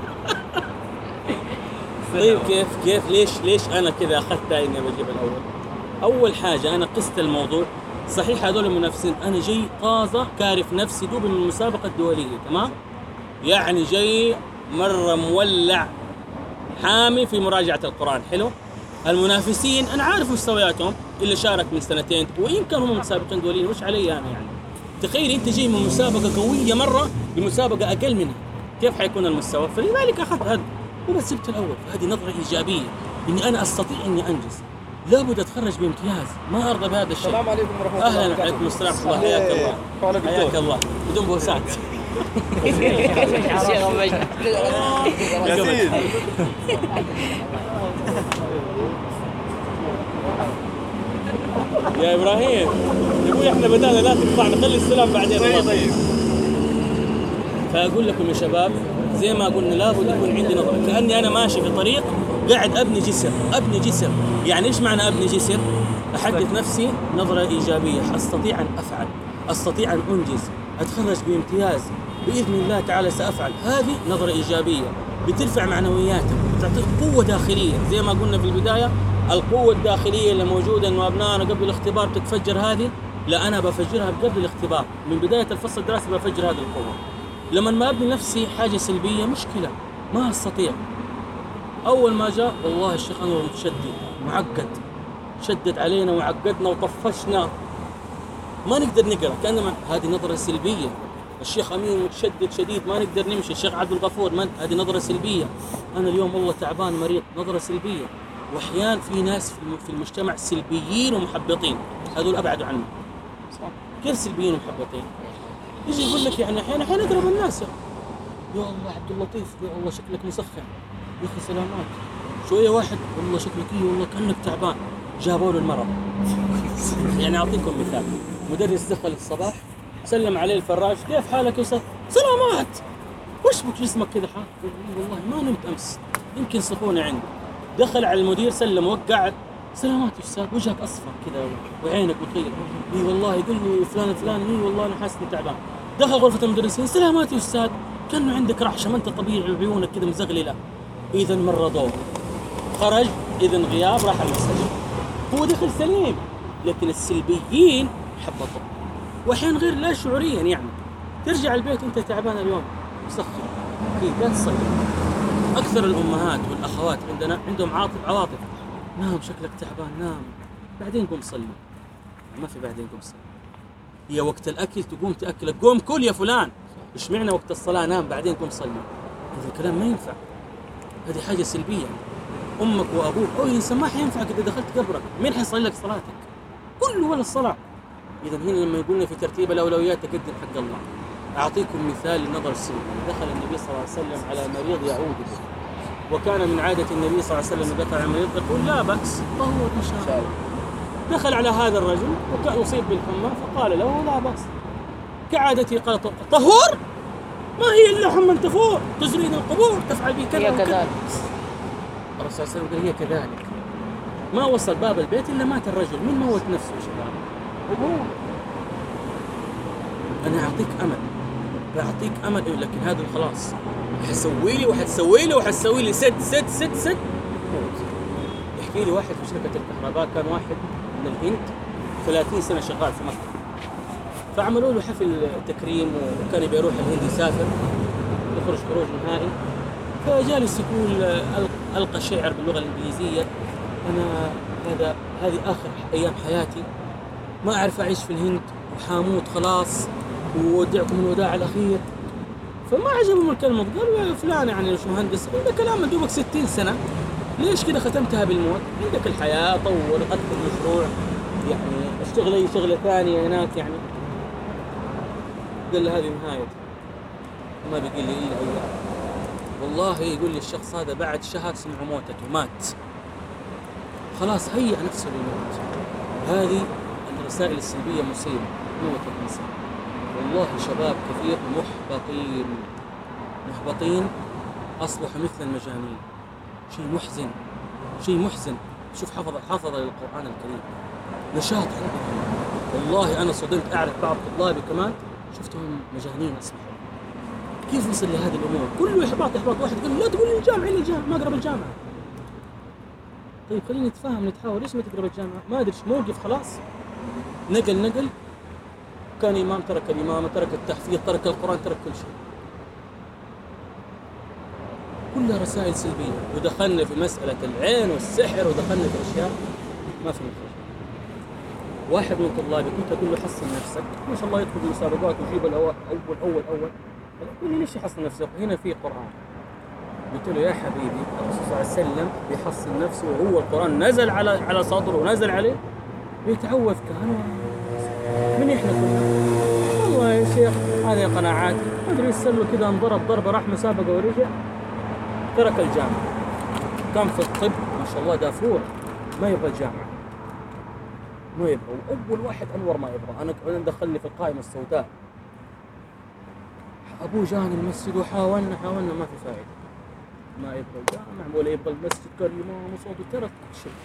Speaker 1: طيب كيف كيف ليش ليش انا كذا اخذتها اني بجيب الاول؟ اول حاجه انا قست الموضوع. صحيح هذول المنافسين انا جاي طازه كارف نفسي دوب من المسابقه الدوليه تمام؟ يعني جاي مره مولع حامي في مراجعه القران. حلو؟ المنافسين انا عارف مستوياتهم اللي شارك من سنتين وان كانوا هم متسابقين دوليين وش علي انا يعني؟ تخيل انت جاي من مسابقه قويه مره لمسابقه اقل منها كيف حيكون المستوى؟ فلذلك اخذت هذا وبس جبت الاول. فهذه نظره ايجابيه اني انا استطيع اني انجز. لابد اتخرج بامتياز، ما ارضى بهذا الشيء.
Speaker 7: السلام عليكم ورحمه الله
Speaker 1: اهلا
Speaker 7: وبركاته.
Speaker 1: عليكم السلام ورحمه الله، حياك الله حياك الله بدون بوسات.
Speaker 7: ياسين
Speaker 1: يا ابراهيم يقول احنا بدانا لا تقطعنا، خلي السلام بعدين.
Speaker 7: طيب طيب
Speaker 1: فاقول لكم يا شباب زي ما قلنا لابد يكون عندي نظره، كاني انا ماشي في طريق قاعد ابني جسر ابني جسر يعني ايش معنى ابني جسر؟ احدث نفسي نظره ايجابيه، استطيع ان افعل، استطيع ان انجز، اتخرج بامتياز باذن الله تعالى سافعل. هذه نظره ايجابيه بترفع معنوياتك، بتعطيك قوه داخليه. زي ما قلنا في البدايه القوه الداخليه اللي موجوده انه ابنائنا قبل الاختبار تتفجر، هذه لا انا بفجرها قبل الاختبار، من بدايه الفصل الدراسي بفجر هذه القوه. لما ما ابني نفسي حاجه سلبيه مشكله، ما استطيع. اول ما جاء والله الشيخ انور متشدد معقد، شدد علينا وعقدنا وطفشنا، ما نقدر نقرا، كانما هذه نظره سلبيه. الشيخ امين متشدد شديد ما نقدر نمشي، الشيخ عبد الغفور ما هذه نظره سلبيه. انا اليوم والله تعبان مريض، نظره سلبيه. واحيانا في ناس في المجتمع سلبيين ومحبطين، هذول ابعدوا عنه. كيف سلبيين ومحبطين؟ يجي يقول لك يعني احيانا احيانا اضرب الناس، يا الله عبد اللطيف، يا الله شكلك مسخن، يا اخي سلامات. شويه واحد والله شكلك ايه والله كانك تعبان، جابوا له المرض. يعني اعطيكم مثال، مدرس دخل الصباح سلم عليه الفراش، كيف حالك يا استاذ؟ سلامات. وش بك جسمك كذا حار؟ والله ما نمت امس، يمكن سخونه عندي. دخل على المدير سلم وقعد، سلامات يا استاذ، وجهك اصفر كذا وعينك مطير. اي والله يقول لي فلان فلان، اي والله انا حاسس اني تعبان. دخل غرفه المدرسين، سلامات يا استاذ، كانه عندك رعشه ما انت طبيعي وعيونك كذا مزغلله. اذا مرضوه، خرج اذا غياب، راح المستشفى. هو دخل سليم، لكن السلبيين حبطوا. واحيانا غير لا شعوريا يعني ترجع البيت انت تعبان اليوم مسخن، اكيد لا تصلي. اكثر الامهات والاخوات عندنا عندهم عاطف عواطف، نام شكلك تعبان نام، بعدين قوم صلي. ما في بعدين قوم صلي، هي وقت الاكل تقوم تاكل، قوم كل يا فلان. ايش معنى وقت الصلاه نام بعدين قوم صلي؟ هذا الكلام ما ينفع، هذه حاجه سلبيه. امك وابوك او انسان ما حينفعك اذا دخلت قبرك، مين حيصلي لك صلاتك؟ كله ولا الصلاه. اذا هنا لما يقولنا في ترتيب الاولويات تقدم حق الله. اعطيكم مثال للنظر السلبي. دخل النبي صلى الله عليه وسلم على مريض يعوده، وكان من عاده النبي صلى الله عليه وسلم دخل على المريض يقول لا باس طهور ان شاء الله. دخل على هذا الرجل وكان يصيب بالحمى، فقال له لا باس. كعادته قال طهور؟ ما هي الا حمى تفور، تزرين القبور، تفعل به كذا
Speaker 2: هي كذلك.
Speaker 1: الرسول صلى الله عليه وسلم قال هي كذلك. ما وصل باب البيت الا مات الرجل. من موت نفسه يا شباب؟ هو. انا اعطيك امل، بعطيك امل، لكن هذا خلاص حسوي لي وحتسوي لي وحتسوي لي ست ست ست ست. يحكي لي واحد في شركه الكهرباء، كان واحد من الهند ثلاثين سنه شغال في مكه، فعملوا له حفل تكريم وكان بيروح الهند يسافر يخرج خروج نهائي، فجالس يقول القى شعر باللغه الانجليزيه، انا هذا هذه اخر ايام حياتي، ما اعرف اعيش في الهند وحاموت خلاص وودعكم الوداع الاخير. فما عجبهم الكلمه، قالوا يا فلان يعني مش مهندس، عندك كلام دوبك ستين سنه، ليش كذا ختمتها بالموت؟ عندك الحياه، طور اكبر مشروع، يعني اشتغل اي شغله ثانيه هناك يعني. قال له هذه نهايتي، ما بقي لي الا ايام. والله يقول لي الشخص هذا بعد شهر سمعوا موتته، مات خلاص، هيئ نفسه للموت. هذه الرسائل السلبيه مصيبه، موت الانسان. والله شباب كثير محبطين محبطين اصبحوا مثل المجانين. شيء محزن، شيء محزن. شوف حفظ حفظ للقرآن الكريم، نشاط عندهم. والله انا صدمت، اعرف بعض طلابي كمان شفتهم مجانين اصبحوا. كيف وصل لهذه الامور؟ كله احباط احباط. واحد قال لا تقول لي الجامعه، الا الجامعه، ما اقرب الجامعه. طيب خلينا نتفاهم نتحاور، ليش ما تقرب الجامعه؟ ما ادري موقف خلاص، نقل نقل. كان امام ترك الامامه، ترك التحفيظ، ترك القران، ترك كل شيء. كلها رسائل سلبيه، ودخلنا في مساله العين والسحر، ودخلنا في اشياء ما في مخرج. واحد من طلابي كنت اقول له حصن نفسك، ما شاء الله يدخل المسابقات ويجيب الاول اول اول اول. يقول لي ليش يحصن نفسك؟ هنا في قران، قلت له يا حبيبي الرسول صلى الله عليه وسلم بيحصن نفسه وهو القرآن نزل على على صدره ونزل عليه بيتعوذ كان من احنا كنا والله يا شيخ هذه قناعاتي ما ادري يسلوا كذا انضرب ضربه راح مسابقه ورجع ترك الجامعه كان في الطب ما شاء الله دافور ما يبغى الجامعه ما يبغى واول واحد انور ما يبغى انا بعدين دخلني في القائمه السوداء ابوه جاني المسجد وحاولنا حاولنا ما في فائده ما يبغى الجامع ولا يبغى المسجد كان الامام وصوته ترك كل شيء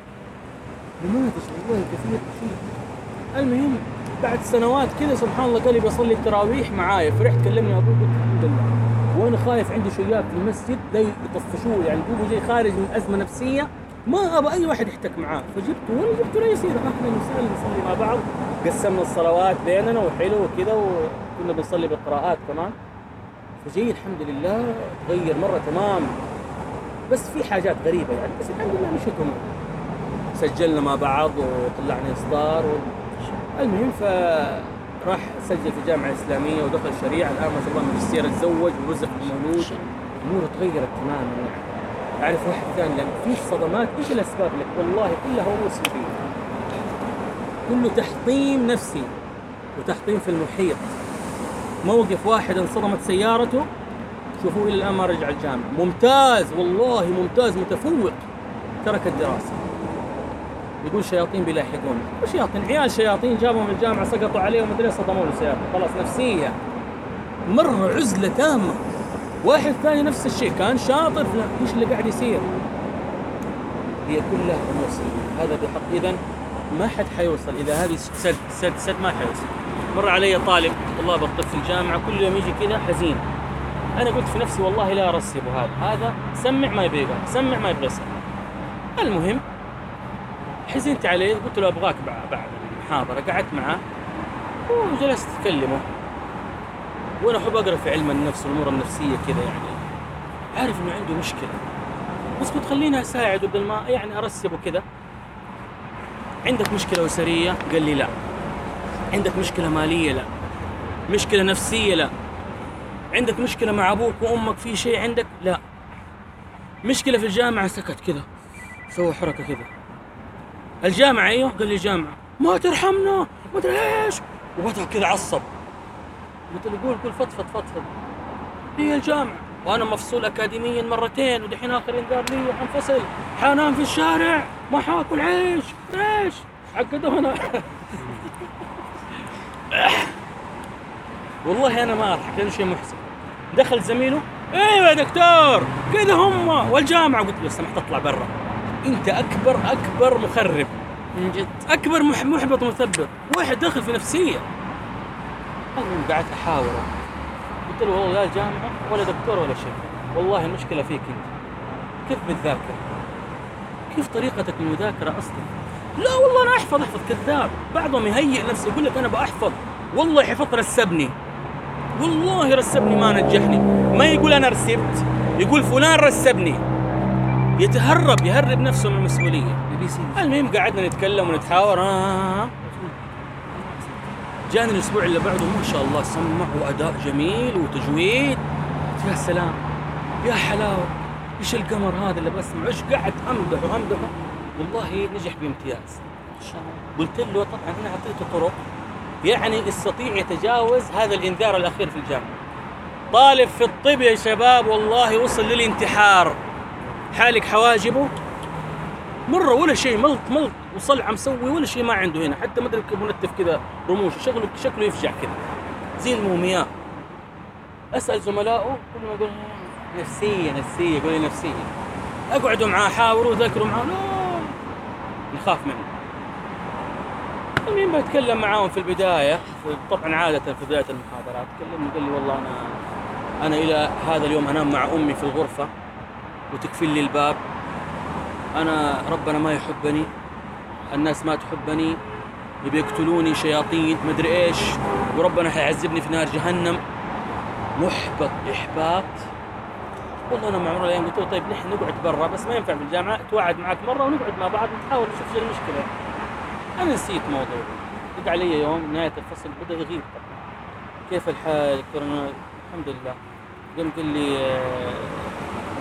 Speaker 1: نماذج والله كثير كثير. المهم بعد سنوات كذا سبحان الله قال لي بيصلي التراويح معايا فرحت كلمني ابوه قلت الحمد لله وانا خايف عندي شياب في المسجد لا يطفشوه يعني ابوه جاي خارج من ازمه نفسيه ما ابغى اي واحد يحتك معاه فجبته وانا جبته لا يصير اهلا وسهلا نصلي مع بعض قسمنا الصلوات بيننا وحلو وكذا وكنا بنصلي بالقراءات كمان فجي الحمد لله تغير مره تمام بس في حاجات غريبه يعني بس الحمد لله مشيت امور سجلنا مع بعض وطلعنا اصدار و... المهم فراح سجل في جامعه اسلاميه ودخل شريعه الان ما شاء الله ماجستير اتزوج ورزق المولود اموره تغيرت تماما يعني اعرف واحد ثاني لان في صدمات ايش الاسباب لك والله كلها هو سلبيه كله تحطيم نفسي وتحطيم في المحيط موقف واحد انصدمت سيارته شوفوا الى الان ما رجع الجامعه ممتاز والله ممتاز متفوق ترك الدراسه يقول شياطين بيلاحقون وشياطين عيال شياطين جابهم من الجامعه سقطوا عليه ومدري صدموا له سيارته خلاص نفسيه مره عزله تامه واحد ثاني نفس الشيء كان شاطر ايش اللي قاعد يصير هي كلها امور سلبيه هذا بحق اذا ما حد حيوصل اذا هذه سد سد سد ما حيوصل مر علي طالب طلاب الطب في الجامعه كل يوم يجي كذا حزين انا قلت في نفسي والله لا ارسبه هذا هذا سمع ما يبغى سمع ما يبغى يسمع المهم حزنت عليه قلت له ابغاك بعد المحاضره قعدت معه وجلست اتكلمه وانا احب اقرا في علم النفس والامور النفسيه كذا يعني عارف انه عنده مشكله بس بتخليني اساعد بدل ما يعني ارسبه كذا عندك مشكله اسريه قال لي لا عندك مشكله ماليه لا مشكله نفسيه لا عندك مشكله مع ابوك وامك في شيء عندك لا مشكله في الجامعه سكت كذا سوى حركه كذا الجامعه ايوه قال لي جامعه ما ترحمنا ما ادري ايش وبدا كذا عصب قلت له قول قول فضفض فضفض هي الجامعه وانا مفصول اكاديميا مرتين ودحين اخر انذار لي وحنفصل حانام في الشارع ما حاكل عيش ايش عقده هنا والله انا ما اضحك لانه شيء محزن دخل زميله ايوه يا دكتور كذا هم والجامعه قلت له سمحت اطلع برا انت اكبر اكبر مخرب
Speaker 2: من جد
Speaker 1: اكبر محبط ومثبط واحد داخل في نفسيه المهم قعدت احاوره قلت له والله لا جامعه ولا دكتور ولا شيء والله المشكله فيك انت كيف بتذاكر كيف طريقتك المذاكره اصلا لا والله انا احفظ احفظ كذاب بعضهم يهيئ نفسه يقول لك انا بحفظ والله حفظت رسبني والله رسبني ما نجحني ما يقول انا رسبت يقول فلان رسبني يتهرب يهرب نفسه من المسؤوليه المهم قعدنا نتكلم ونتحاور آه. جاني الاسبوع اللي بعده ما شاء الله سمع واداء جميل وتجويد يا سلام يا حلاوه ايش القمر هذا اللي بسمع ايش قاعد امدحه امدحه والله نجح بامتياز قلت له طبعا انا اعطيته طرق يعني يستطيع يتجاوز هذا الانذار الاخير في الجامعه طالب في الطب يا شباب والله وصل للانتحار حالك حواجبه مره ولا شيء ملط ملط وصلع مسوي ولا شيء ما عنده هنا حتى ما ادري كيف منتف كذا رموش شكله شكله يفجع كذا زي المومياء اسال زملائه كل ما يقول نفسيه نفسيه يقول لي نفسيه اقعدوا معاه احاوروا ذاكروا معاه لا نخاف منه المهم بتكلم معاهم في البدايه طبعا عاده في بدايه المحاضرات كلمني قال لي والله انا انا الى هذا اليوم انام مع امي في الغرفه وتقفل لي الباب انا ربنا ما يحبني الناس ما تحبني يبي يقتلوني شياطين مدري ايش وربنا حيعذبني في نار جهنم محبط احباط والله انا معمر الايام قلت له طيب نحن نقعد برا بس ما ينفع في الجامعه توعد معك مره ونقعد مع بعض نحاول نشوف ايش المشكله انا نسيت موضوع دق علي يوم نهايه الفصل بدا يغيب كيف الحال دكتور الحمد لله قام قال لي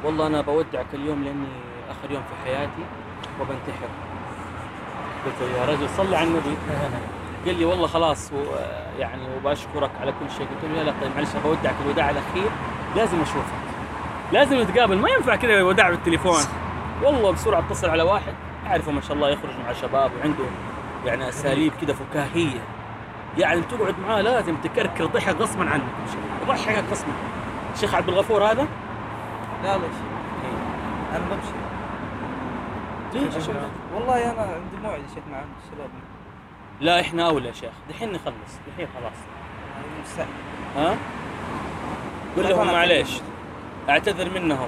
Speaker 1: والله أنا بودعك اليوم لأني آخر يوم في حياتي وبنتحر. قلت له يا رجل صلي على النبي. قال لي والله خلاص و... يعني وبشكرك على كل شيء. قلت له لا لا طيب معلش بودعك الوداع الأخير، لازم أشوفك، لازم نتقابل، ما ينفع كذا وداع بالتليفون. والله بسرعة اتصل على واحد أعرفه ما شاء الله يخرج مع شباب وعنده يعني أساليب كذا فكاهية، يعني تقعد معاه لازم تكركر ضحك غصبا عنك، يضحكك غصبا. الشيخ عبد الغفور هذا؟
Speaker 6: لا لا شيء انا بمشي.
Speaker 1: ليش يا شيخ؟
Speaker 6: والله انا عندي موعد يا شيخ مع الشباب.
Speaker 1: لا احنا اولى يا شيخ، دحين نخلص، دحين خلاص.
Speaker 6: مستعد.
Speaker 1: ها؟ قل لهم معليش اعتذر منهم.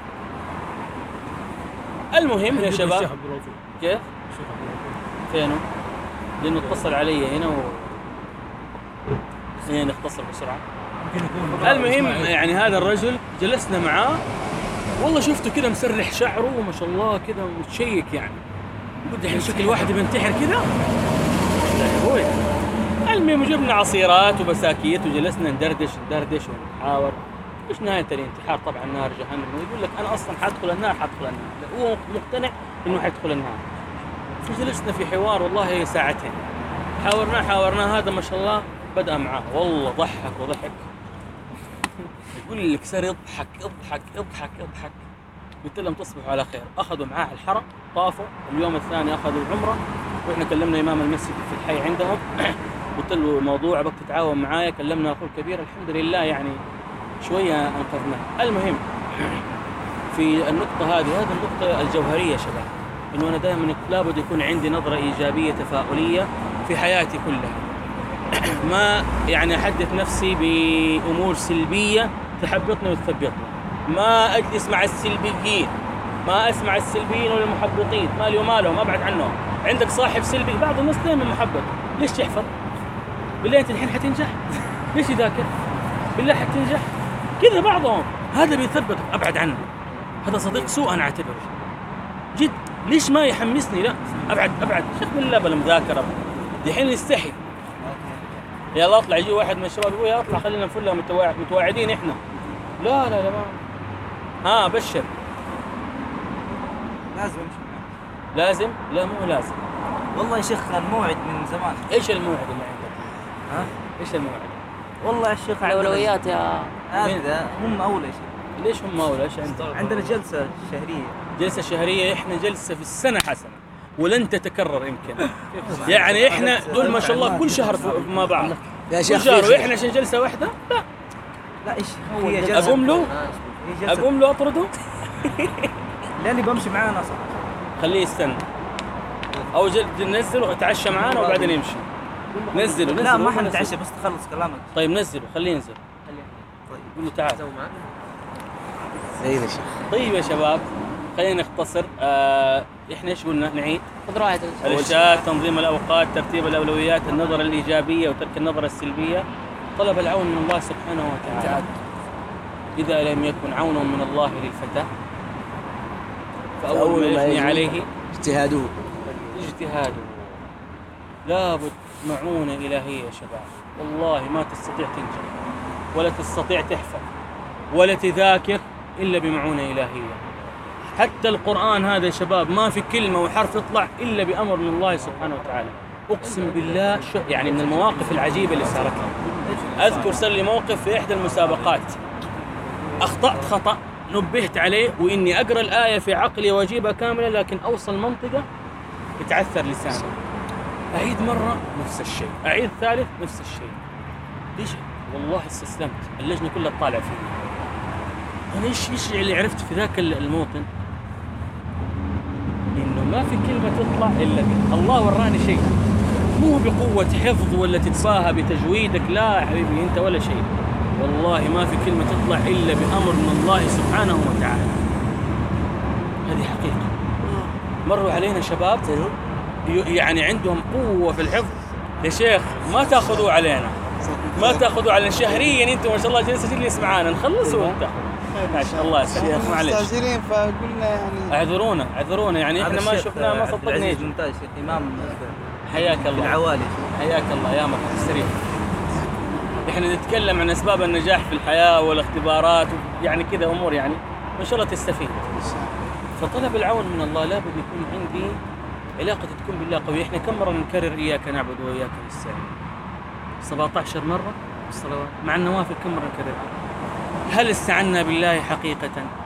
Speaker 1: المهم يا شباب
Speaker 3: الشيخ عبد الرؤوف.
Speaker 1: كيف؟
Speaker 3: الشيخ عبد الرؤوف.
Speaker 1: فينه؟ لانه اتصل علي هنا و خلينا نختصر بسرعه.
Speaker 3: ممكن يكون
Speaker 1: المهم
Speaker 3: إسماعيل.
Speaker 1: يعني هذا الرجل جلسنا معاه، والله شفته كذا مسرح شعره وما شاء الله كذا متشيك يعني. قلت الحين شكل واحد بينتحر كذا؟ لا يا ابوي. المهم جبنا عصيرات وبساكيت وجلسنا ندردش ندردش ونحاور. ايش نهاية الانتحار؟ طبعا نار جهنم. ويقول لك انا اصلا حادخل النار حادخل النار، هو مقتنع انه حيدخل النار. فجلسنا في حوار والله ساعتين، حاورناه حاورناه هذا ما شاء الله بدأ معاه والله ضحك وضحك. يقول لك صار يضحك يضحك يضحك يضحك. قلت لهم تصبحوا على خير. اخذوا معاه الحرم طافوا، اليوم الثاني اخذوا العمره، واحنا كلمنا امام المسجد في الحي عندهم. قلت له موضوع بك تتعاون معايا، كلمنا اخوه الكبير الحمد لله يعني شويه انقذناه. المهم في النقطه هذه، هذه النقطه الجوهريه يا شباب، انه انا دائما لابد يكون عندي نظره ايجابيه تفاؤليه في حياتي كلها. ما يعني احدث نفسي بامور سلبيه تحبطني وتثبطني. ما اجلس مع السلبيين، ما اسمع السلبيين ولا المحبطين، مالي ومالهم، ابعد عنهم. عندك صاحب سلبي، بعض الناس دائما محبط، ليش تحفظ؟ بالله انت الحين حتنجح؟ ليش يذاكر؟ بالله حتنجح؟ كذا بعضهم، هذا بيثبتك، ابعد عنه. هذا صديق سوء انا اعتبره جد. ليش ما يحمسني؟ لا ابعد ابعد، شيخ بالله بلا مذاكره. دحين يستحي، يلا اطلع. يجي واحد من الشباب يقول يا اطلع خلينا نفلها متواعد متواعدين احنا. لا لا لا ما. ها بشر
Speaker 6: لازم امشي معك.
Speaker 1: لازم؟ لا مو لازم.
Speaker 6: والله يا شيخ الموعد من زمان.
Speaker 1: ايش الموعد اللي عندك؟
Speaker 6: ها؟
Speaker 1: ايش الموعد؟
Speaker 6: والله يا شيخ عندنا-
Speaker 2: الأولويات يا
Speaker 6: هذا هم اولى شيء.
Speaker 1: ليش هم اولى؟ ايش عندك؟
Speaker 6: عندنا جلسه شهريه.
Speaker 1: جلسة شهرية، احنا جلسة في السنة حسنة ولن تتكرر يمكن. يعني احنا دول ما شاء الله كل شهر مع بعض.
Speaker 4: يا
Speaker 1: كل
Speaker 4: شيخ
Speaker 1: شهر
Speaker 4: في-
Speaker 1: واحنا عشان جلسة واحدة؟ لا.
Speaker 6: لا ايش هي جلسه.
Speaker 1: اقوم له؟
Speaker 6: هي جلسة.
Speaker 1: اقوم له اطرده؟
Speaker 6: لاني بمشي معاه ناس.
Speaker 1: خليه يستنى. او جل ننزله وتعشى معانا وبعدين يمشي. نزله نزله
Speaker 6: لا ما
Speaker 1: نزله.
Speaker 6: حنتعشى بس تخلص كلامك.
Speaker 1: طيب نزله خليه ينزل.
Speaker 6: طيب
Speaker 1: قول له تعال.
Speaker 4: سيد الشيخ.
Speaker 1: طيب يا شباب خلينا نختصر. آه احنا ايش قلنا؟ نعيد.
Speaker 2: خذ راحتك.
Speaker 1: الإرشاد، تنظيم الأوقات، ترتيب الأولويات، النظرة الإيجابية وترك النظرة السلبية، طلب العون من الله سبحانه وتعالى. إذا لم يكن عون من الله للفتى فأول ما يجني عليه
Speaker 4: اجتهاده.
Speaker 1: اجتهاده. لابد معونة إلهية يا شباب، والله ما تستطيع تنجح ولا تستطيع تحفظ ولا تذاكر إلا بمعونة إلهية. حتى القرآن هذا يا شباب ما في كلمة وحرف يطلع إلا بأمر من الله سبحانه وتعالى. أقسم بالله شو يعني من المواقف العجيبة اللي صارت لي. أذكر صار لي موقف في إحدى المسابقات، أخطأت خطأ نبهت عليه، وإني أقرأ الآية في عقلي وأجيبها كاملة، لكن أوصل منطقة يتعثر لساني. أعيد مرة نفس الشيء، أعيد ثالث نفس الشيء. ليش؟ والله استسلمت. اللجنة كلها تطالع فيه. أنا إيش إيش اللي عرفت في ذاك الموطن؟ إنه ما في كلمة تطلع إلا به. الله وراني شيء، مو بقوة حفظ ولا تتباهى بتجويدك، لا يا حبيبي أنت ولا شيء. والله ما في كلمة تطلع إلا بأمر من الله سبحانه وتعالى. هذه حقيقة. مروا علينا شباب يعني عندهم قوة في الحفظ يا شيخ، ما تأخذوا علينا، ما تأخذوا علينا. شهريا أنتم ما شاء الله جلسة تجلس معانا نخلصوا وأنت ما شاء الله يسلمك. معلش
Speaker 7: مستعجلين فقلنا يعني
Speaker 1: اعذرونا اعذرونا يعني احنا ما شفنا ما صدقنا يجي.
Speaker 6: ممتاز شيخ امام
Speaker 1: حياك الله.
Speaker 6: العوالي.
Speaker 1: حياك الله يا مرحبا استريح. احنا نتكلم عن اسباب النجاح في الحياه والاختبارات يعني كذا امور يعني وإن شاء الله تستفيد. فطلب العون من الله لابد يكون عندي علاقة تكون بالله قوية. إحنا كم مرة نكرر إياك نعبد وإياك نستعين؟ سبعة عشر مرة الصلوات، مع النوافل كم مرة نكررها؟ هل استعنا بالله حقيقة؟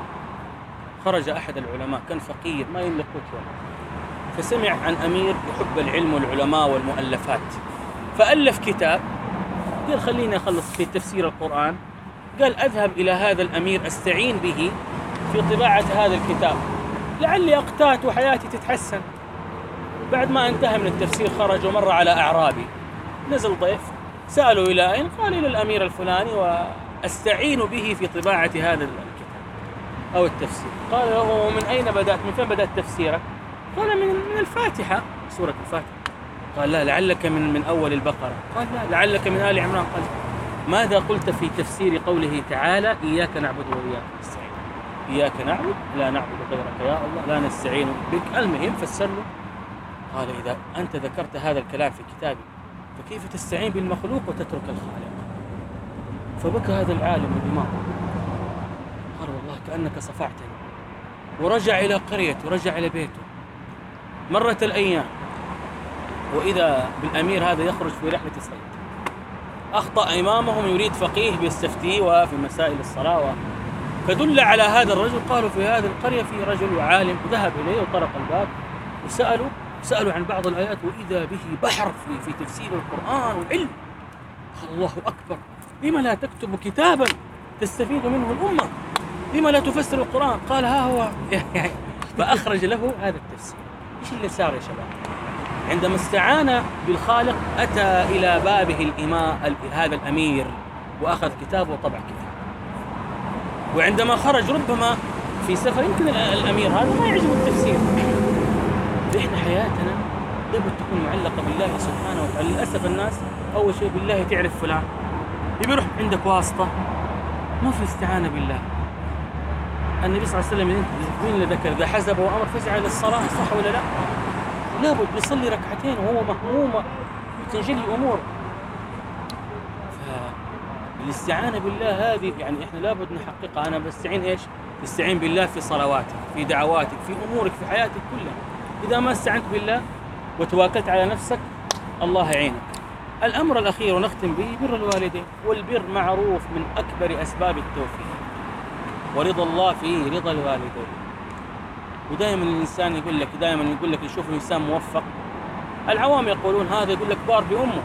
Speaker 1: خرج أحد العلماء كان فقير ما يملك قوت يوم، فسمع عن أمير يحب العلم والعلماء والمؤلفات، فألف كتاب. قال خليني أخلص في تفسير القرآن. قال أذهب إلى هذا الأمير أستعين به في طباعة هذا الكتاب لعلي أقتات وحياتي تتحسن. بعد ما انتهى من التفسير خرج ومر على أعرابي، نزل ضيف، سألوا إلى أين؟ قال إلى الأمير الفلاني وأستعين به في طباعة هذا الكتاب أو التفسير. قال له من أين بدأت؟ من فين بدأت تفسيرك؟ قال من من الفاتحة، سورة الفاتحة. قال لا، لعلك من من أول البقرة. قال لا، لعلك من آل عمران. قال ماذا قلت في تفسير قوله تعالى إياك نعبد وإياك نستعين؟ إياك نعبد، لا نعبد غيرك يا الله، لا نستعين بك. المهم فسر له. قال إذا أنت ذكرت هذا الكلام في كتابي فكيف تستعين بالمخلوق وتترك الخالق؟ فبكى هذا العالم بدماغه، قال والله كأنك صفعتني. ورجع إلى قريته ورجع إلى بيته. مرت الأيام وإذا بالأمير هذا يخرج في رحلة صيد، أخطأ إمامهم يريد فقيه بيستفتيه وفي مسائل الصلاة، فدل على هذا الرجل. قالوا في هذه القرية في رجل عالم، ذهب إليه وطرق الباب وسألوا سألوا عن بعض الآيات وإذا به بحر في, في تفسير القرآن والعلم. قال الله أكبر، لما لا تكتب كتابا تستفيد منه الأمة؟ لما لا تفسر القرآن؟ قال ها هو فأخرج له هذا التفسير. إيش اللي صار يا شباب؟ عندما استعان بالخالق أتى إلى بابه الإماء هذا الأمير وأخذ كتابه وطبع كتاب. وعندما خرج ربما في سفر يمكن الأمير هذا ما يعجبه التفسير. إحنا حياتنا لابد تكون معلقة بالله سبحانه وتعالى. للأسف الناس أول شيء بالله تعرف فلان، يبي يروح عندك واسطة، ما في استعانة بالله. النبي صلى الله عليه وسلم مين اللي ذكر إذا حزب وأمر فزع إلى الصلاة، صح ولا لا؟ لابد يصلي ركعتين وهو مهموم وتنجلي أمور. فالاستعانة بالله هذه يعني إحنا لابد نحققها. أنا بستعين إيش؟ تستعين بالله في صلواتك، في دعواتك، في أمورك، في حياتك كلها. إذا ما استعنت بالله وتواكلت على نفسك الله يعينك. الأمر الأخير ونختم به بر الوالدين، والبر معروف من أكبر أسباب التوفيق، ورضا الله فيه رضا الوالدين. ودائما الإنسان يقول لك دائما يقول لك يشوف الإنسان موفق، العوام يقولون هذا يقول لك بار بأمه.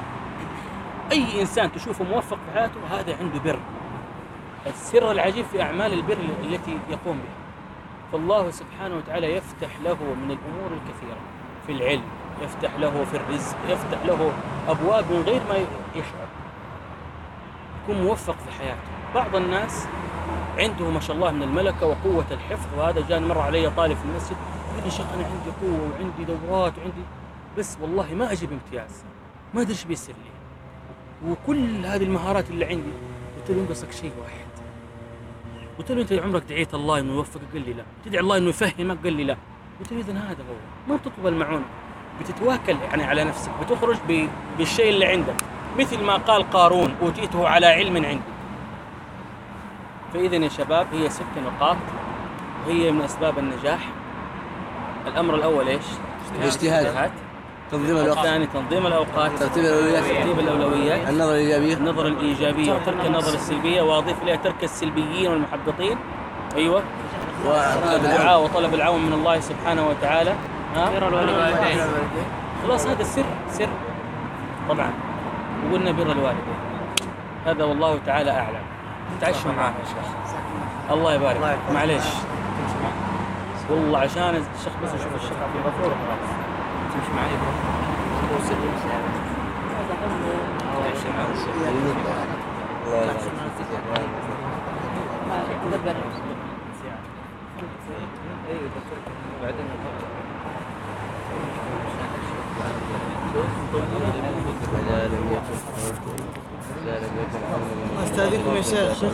Speaker 1: أي إنسان تشوفه موفق في حياته هذا عنده بر. السر العجيب في أعمال البر التي يقوم بها. فالله سبحانه وتعالى يفتح له من الأمور الكثيرة، في العلم، يفتح له في الرزق، يفتح له أبواب من غير ما يشعر. يكون موفق في حياته. بعض الناس عنده ما شاء الله من الملكة وقوة الحفظ، وهذا جاء مر علي طالب في المسجد يقول لي شيخ أنا عندي قوة وعندي دورات وعندي، بس والله ما أجيب امتياز، ما أدري إيش بيصير لي، وكل هذه المهارات اللي عندي. قلت له ينقصك شيء واحد. قلت له أنت عمرك دعيت الله إنه يوفقك؟ قال لي لا. تدعي الله إنه يفهمك؟ قال لي لا. قلت له إذن هذا هو، ما بتطلب المعونة، بتتواكل يعني على نفسك، بتخرج بالشيء اللي عندك، مثل ما قال قارون أوتيته على علم عندي. فإذن يا شباب هي ست نقاط وهي من أسباب النجاح. الأمر الأول إيش؟
Speaker 4: الاجتهاد، تنظيم الوقت،
Speaker 1: الثاني تنظيم الأوقات،
Speaker 4: ترتيب الأولويات،
Speaker 1: ترتيب الأولويات،
Speaker 4: النظرة الإيجابية،
Speaker 1: النظرة الإيجابية وترك النظرة السلبية، وأضيف إليها ترك السلبيين والمحبطين. أيوة، والدعاء وطلب العون من الله سبحانه وتعالى. ها؟ بر الوالدين. خلاص هذا السر سر طبعا. وقلنا بر الوالدين هذا والله تعالى أعلم. تعشوا معاه يا شيخ، الله يبارك. معليش والله عشان الشيخ بس يشوف الشيخ عبد الغفور خلاص تمشي معي
Speaker 7: استاذنكم يا شيخ.